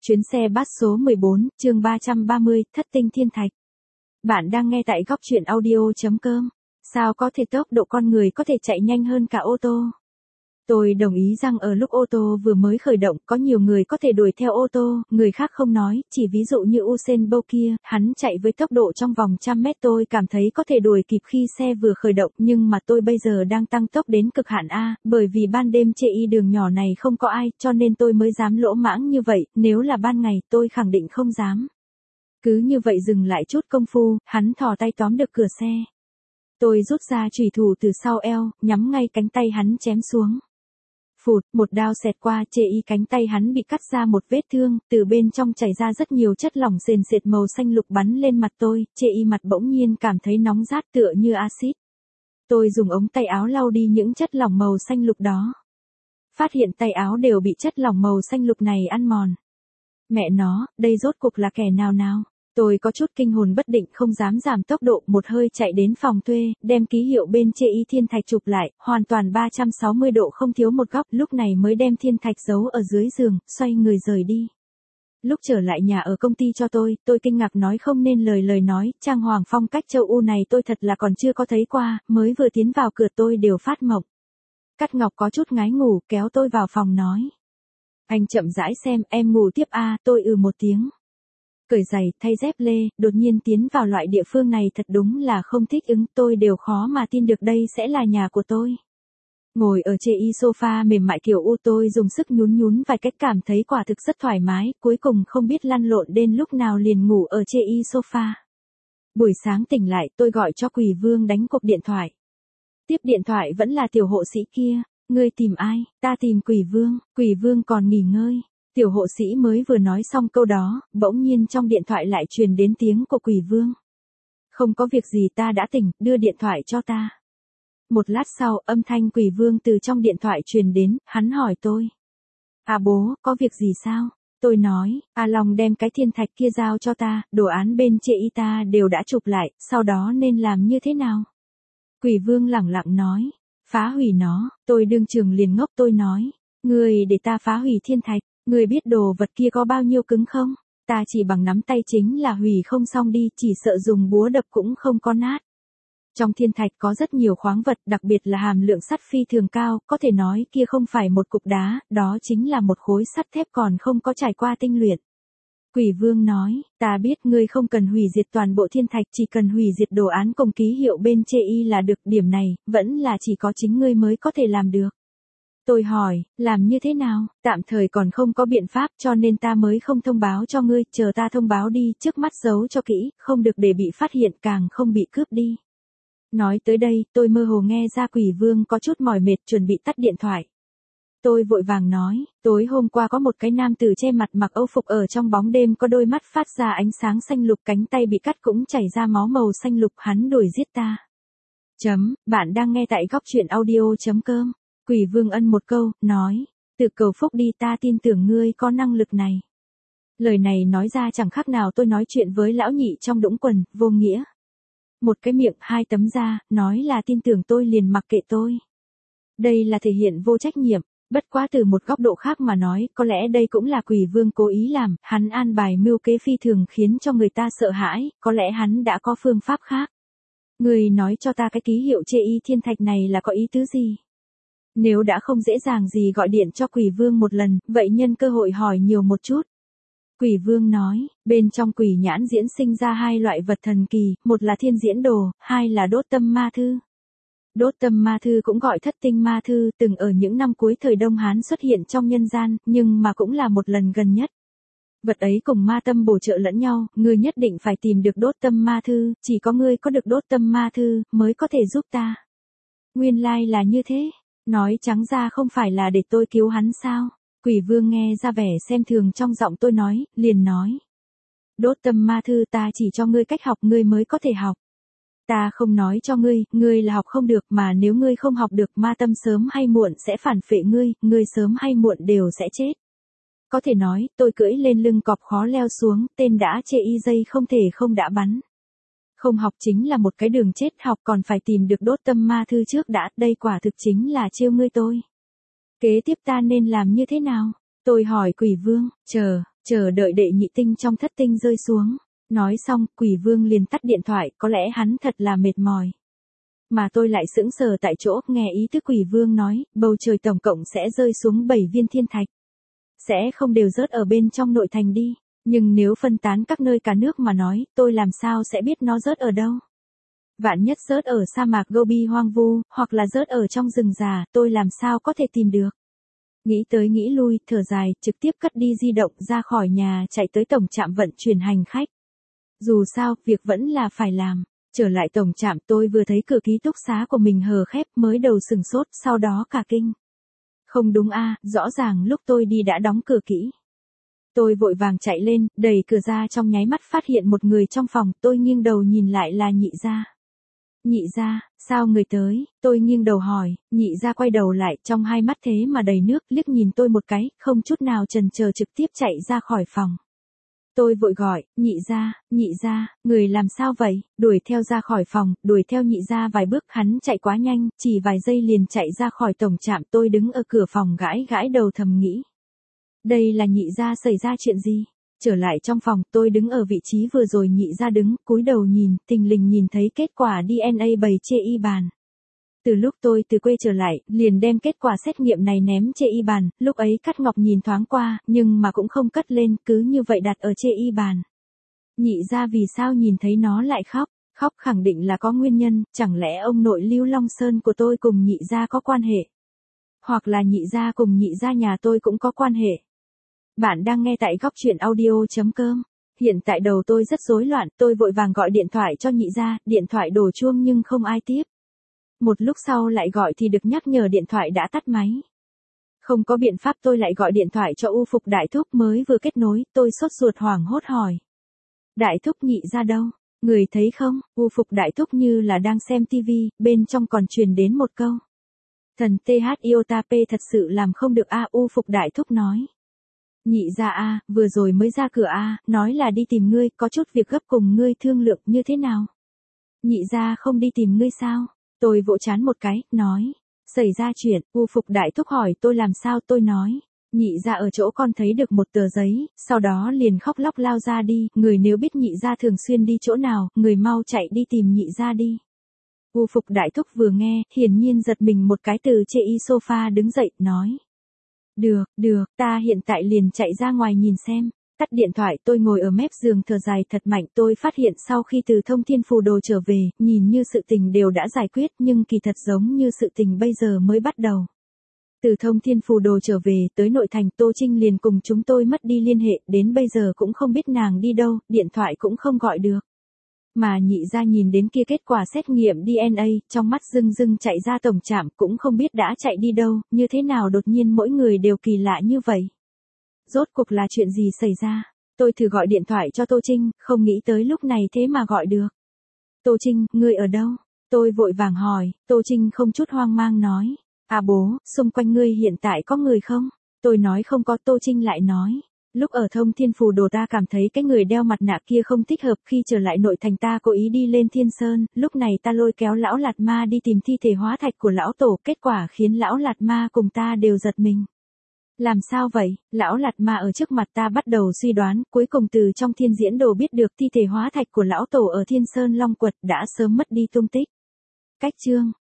Chuyến xe bus số 14, chương 330, Thất tinh thiên thạch. Bạn đang nghe tại góc truyện audio.com. Sao có thể tốc độ con người có thể chạy nhanh hơn cả ô tô? Tôi đồng ý rằng ở lúc ô tô vừa mới khởi động có nhiều người có thể đuổi theo ô tô, người khác không nói, chỉ ví dụ như Usain Bolt kia, hắn chạy với tốc độ trong vòng 100 mét tôi cảm thấy có thể đuổi kịp khi xe vừa khởi động, nhưng mà tôi bây giờ đang tăng tốc đến cực hạn A, bởi vì ban đêm chê đường nhỏ này không có ai, cho nên tôi mới dám lỗ mãng như vậy, nếu là ban ngày tôi khẳng định không dám. Cứ như vậy dừng lại chút công phu, hắn thò tay tóm được cửa xe. Tôi rút ra chùy thủ từ sau eo, nhắm ngay cánh tay hắn chém xuống. Phụt, một đao xẹt qua, cánh tay hắn bị cắt ra một vết thương, từ bên trong chảy ra rất nhiều chất lỏng sền sệt màu xanh lục bắn lên mặt tôi, mặt bỗng nhiên cảm thấy nóng rát tựa như axit. Tôi dùng ống tay áo lau đi những chất lỏng màu xanh lục đó. Phát hiện tay áo đều bị chất lỏng màu xanh lục này ăn mòn. Mẹ nó, đây rốt cuộc là kẻ nào nào? Tôi có chút kinh hồn bất định không dám giảm tốc độ, một hơi chạy đến phòng thuê, đem ký hiệu bên thiên thạch chụp lại, hoàn toàn 360 độ không thiếu một góc, lúc này mới đem thiên thạch giấu ở dưới giường, xoay người rời đi. Lúc trở lại nhà ở công ty cho tôi kinh ngạc nói không nên lời nói, trang hoàng phong cách châu Âu này tôi thật là còn chưa có thấy qua, mới vừa tiến vào cửa tôi đều phát mộng. Cát Ngọc có chút ngái ngủ, kéo tôi vào phòng nói. Anh chậm rãi xem, em ngủ tiếp a, tôi một tiếng. Cởi giày, thay dép lê, đột nhiên tiến vào loại địa phương này thật đúng là không thích ứng, tôi đều khó mà tin được đây sẽ là nhà của tôi. Ngồi ở sofa mềm mại kiểu tôi dùng sức nhún vài cách cảm thấy quả thực rất thoải mái, cuối cùng không biết lăn lộn đến lúc nào liền ngủ ở sofa. Buổi sáng tỉnh lại tôi gọi cho Quỷ Vương đánh cuộc điện thoại. Tiếp điện thoại vẫn là tiểu hộ sĩ kia, ngươi tìm ai, ta tìm Quỷ Vương còn nghỉ ngơi. Tiểu hộ sĩ mới vừa nói xong câu đó, bỗng nhiên trong điện thoại lại truyền đến tiếng của Quỷ Vương. Không có việc gì, ta đã tỉnh, đưa điện thoại cho ta. Một lát sau, âm thanh Quỷ Vương từ trong điện thoại truyền đến, hắn hỏi tôi. À bố, có việc gì sao? Tôi nói, Long đem cái thiên thạch kia giao cho ta, đồ án bên ta đều đã chụp lại, sau đó nên làm như thế nào? Quỷ Vương lẳng lặng nói, phá hủy nó, tôi đương trường liền ngốc tôi nói, ngươi để ta phá hủy thiên thạch. Người biết đồ vật kia có bao nhiêu cứng không? Ta chỉ bằng nắm tay chính là hủy không xong đi, chỉ sợ dùng búa đập cũng không có nát. Trong thiên thạch có rất nhiều khoáng vật, đặc biệt là hàm lượng sắt phi thường cao, có thể nói kia không phải một cục đá, đó chính là một khối sắt thép còn không có trải qua tinh luyện. Quỷ Vương nói, ta biết ngươi không cần hủy diệt toàn bộ thiên thạch, chỉ cần hủy diệt đồ án cùng ký hiệu bên là được, điểm này, vẫn là chỉ có chính ngươi mới có thể làm được. Tôi hỏi, làm như thế nào? Tạm thời còn không có biện pháp cho nên ta mới không thông báo cho ngươi, chờ ta thông báo đi, trước mắt giấu cho kỹ, không được để bị phát hiện càng không bị cướp đi. Nói tới đây, tôi mơ hồ nghe ra Quỷ Vương có chút mỏi mệt chuẩn bị tắt điện thoại. Tôi vội vàng nói, tối hôm qua có một cái nam tử che mặt mặc âu phục ở trong bóng đêm có đôi mắt phát ra ánh sáng xanh lục, cánh tay bị cắt cũng chảy ra máu màu xanh lục, hắn đuổi giết ta. Bạn đang nghe tại góc truyện audio.com. Quỷ Vương ân một câu, nói, tự cầu phúc đi, ta tin tưởng ngươi có năng lực này. Lời này nói ra chẳng khác nào tôi nói chuyện với lão nhị trong đũng quần, vô nghĩa. Một cái miệng, hai tấm da, nói là tin tưởng tôi liền mặc kệ tôi. Đây là thể hiện vô trách nhiệm, bất quá từ một góc độ khác mà nói, có lẽ đây cũng là Quỷ Vương cố ý làm, hắn an bài mưu kế phi thường khiến cho người ta sợ hãi, có lẽ hắn đã có phương pháp khác. Người nói cho ta cái ký hiệu thiên thạch này là có ý tứ gì? Nếu đã không dễ dàng gì gọi điện cho Quỷ Vương một lần, vậy nhân cơ hội hỏi nhiều một chút. Quỷ Vương nói, bên trong quỷ nhãn diễn sinh ra hai loại vật thần kỳ, một là thiên diễn đồ, hai là đốt tâm ma thư. Đốt tâm ma thư cũng gọi thất tinh ma thư, từng ở những năm cuối thời Đông Hán xuất hiện trong nhân gian, nhưng mà cũng là một lần gần nhất. Vật ấy cùng ma tâm bổ trợ lẫn nhau, ngươi nhất định phải tìm được đốt tâm ma thư, chỉ có ngươi có được đốt tâm ma thư, mới có thể giúp ta. Nguyên lai là như thế. Nói trắng ra không phải là để tôi cứu hắn sao? Quỷ Vương nghe ra vẻ xem thường trong giọng tôi nói, liền nói. Đốt tâm ma thư ta chỉ cho ngươi cách học ngươi mới có thể học. Ta không nói cho ngươi là học không được mà nếu ngươi không học được ma tâm sớm hay muộn sẽ phản phệ ngươi sớm hay muộn đều sẽ chết. Có thể nói, tôi cưỡi lên lưng cọp khó leo xuống, tên đã dây không thể không đã bắn. Không học chính là một cái đường chết, học còn phải tìm được đốt tâm ma thư trước đã, đây quả thực chính là chiêu ngươi tôi. Kế tiếp ta nên làm như thế nào? Tôi hỏi Quỷ Vương, chờ đợi đệ nhị tinh trong thất tinh rơi xuống. Nói xong, quỷ vương liền tắt điện thoại, có lẽ hắn thật là mệt mỏi. Mà tôi lại sững sờ tại chỗ, nghe ý thức quỷ vương nói, bầu trời tổng cộng sẽ rơi xuống 7 viên thiên thạch. Sẽ không đều rớt ở bên trong nội thành đi, nhưng nếu phân tán các nơi cả nước mà nói, tôi làm sao sẽ biết nó rớt ở đâu. Vạn nhất rớt ở sa mạc Gobi hoang vu, hoặc là rớt ở trong rừng già, tôi làm sao có thể tìm được. Nghĩ tới nghĩ lui, thở dài, trực tiếp cất đi di động ra khỏi nhà chạy tới tổng trạm vận chuyển hành khách. Dù sao, việc vẫn là phải làm. Trở lại tổng trạm tôi vừa thấy cửa ký túc xá của mình hờ khép mới đầu sừng sốt, sau đó cả kinh. Không đúng a, rõ ràng lúc tôi đi đã đóng cửa kỹ. Tôi vội vàng chạy lên, đẩy cửa ra trong nháy mắt phát hiện một người trong phòng, tôi nghiêng đầu nhìn lại là Nhị gia. Nhị gia, sao người tới, tôi nghiêng đầu hỏi, Nhị gia quay đầu lại, trong hai mắt thế mà đầy nước, liếc nhìn tôi một cái, không chút nào chần chờ trực tiếp chạy ra khỏi phòng. Tôi vội gọi, Nhị gia, người làm sao vậy, đuổi theo ra khỏi phòng, đuổi theo Nhị gia vài bước, hắn chạy quá nhanh, chỉ vài giây liền chạy ra khỏi tổng trạm, tôi đứng ở cửa phòng gãi gãi đầu thầm nghĩ. Đây là Nhị gia xảy ra chuyện gì? Trở lại trong phòng, tôi đứng ở vị trí vừa rồi Nhị gia đứng, cúi đầu nhìn, thình lình nhìn thấy kết quả DNA bày trên y bàn. Từ lúc tôi từ quê trở lại, liền đem kết quả xét nghiệm này ném trên y bàn, lúc ấy Cát Ngọc nhìn thoáng qua, nhưng mà cũng không cất lên, cứ như vậy đặt ở trên y bàn. Nhị gia vì sao nhìn thấy nó lại khóc? Khóc khẳng định là có nguyên nhân, chẳng lẽ ông nội Lưu Long Sơn của tôi cùng Nhị gia có quan hệ? Hoặc là Nhị gia cùng Nhị gia nhà tôi cũng có quan hệ? Bạn đang nghe tại goctruyện.audio.com. Hiện tại đầu tôi rất rối loạn, tôi vội vàng gọi điện thoại cho Nhị gia, điện thoại đổ chuông nhưng không ai tiếp. Một lúc sau lại gọi thì được nhắc nhở điện thoại đã tắt máy. Không có biện pháp tôi lại gọi điện thoại cho U Phục Đại Thúc mới vừa kết nối, tôi sốt ruột hoảng hốt hỏi. Đại Thúc Nhị gia đâu? Người thấy không? U Phục Đại Thúc như là đang xem tivi, bên trong còn truyền đến một câu. Thần TH Iota P thật sự làm không được a. U Phục Đại Thúc nói. Nhị gia a, vừa rồi mới ra cửa a, nói là đi tìm ngươi, có chút việc gấp cùng ngươi thương lượng như thế nào? Nhị gia không đi tìm ngươi sao? Tôi vỗ trán một cái, nói. Xảy ra chuyện, U Phục Đại Thúc hỏi tôi làm sao, tôi nói. Nhị gia ở chỗ con thấy được một tờ giấy, sau đó liền khóc lóc lao ra đi, người nếu biết Nhị gia thường xuyên đi chỗ nào, người mau chạy đi tìm Nhị gia đi. U Phục Đại Thúc vừa nghe, hiển nhiên giật mình một cái từ trên y sofa đứng dậy, nói. Được, ta hiện tại liền chạy ra ngoài nhìn xem. Tắt điện thoại tôi ngồi ở mép giường thở dài thật mạnh, tôi phát hiện sau khi từ Thông Thiên Phù Đồ trở về, nhìn như sự tình đều đã giải quyết nhưng kỳ thật giống như sự tình bây giờ mới bắt đầu. Từ Thông Thiên Phù Đồ trở về tới nội thành, Tô Trinh liền cùng chúng tôi mất đi liên hệ, đến bây giờ cũng không biết nàng đi đâu, điện thoại cũng không gọi được. Mà Nhị gia nhìn đến kia kết quả xét nghiệm DNA, trong mắt rưng rưng chạy ra tổng trạm, cũng không biết đã chạy đi đâu, như thế nào đột nhiên mỗi người đều kỳ lạ như vậy. Rốt cuộc là chuyện gì xảy ra? Tôi thử gọi điện thoại cho Tô Trinh, không nghĩ tới lúc này thế mà gọi được. Tô Trinh, ngươi ở đâu? Tôi vội vàng hỏi, Tô Trinh không chút hoang mang nói. À bố, xung quanh ngươi hiện tại có người không? Tôi nói không có, Tô Trinh lại nói. Lúc ở Thông Thiên Phù Đồ ta cảm thấy cái người đeo mặt nạ kia không thích hợp, khi trở lại nội thành ta cố ý đi lên Thiên Sơn, lúc này ta lôi kéo lão Lạt Ma đi tìm thi thể hóa thạch của lão tổ, kết quả khiến lão Lạt Ma cùng ta đều giật mình. Làm sao vậy? Lão Lạt Ma ở trước mặt ta bắt đầu suy đoán, cuối cùng từ trong Thiên Diễn Đồ biết được thi thể hóa thạch của lão tổ ở Thiên Sơn Long Quật đã sớm mất đi tung tích. Cách chương